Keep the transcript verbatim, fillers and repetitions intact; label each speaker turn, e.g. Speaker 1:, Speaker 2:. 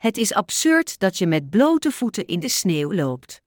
Speaker 1: Het is absurd dat je met blote voeten in de sneeuw loopt.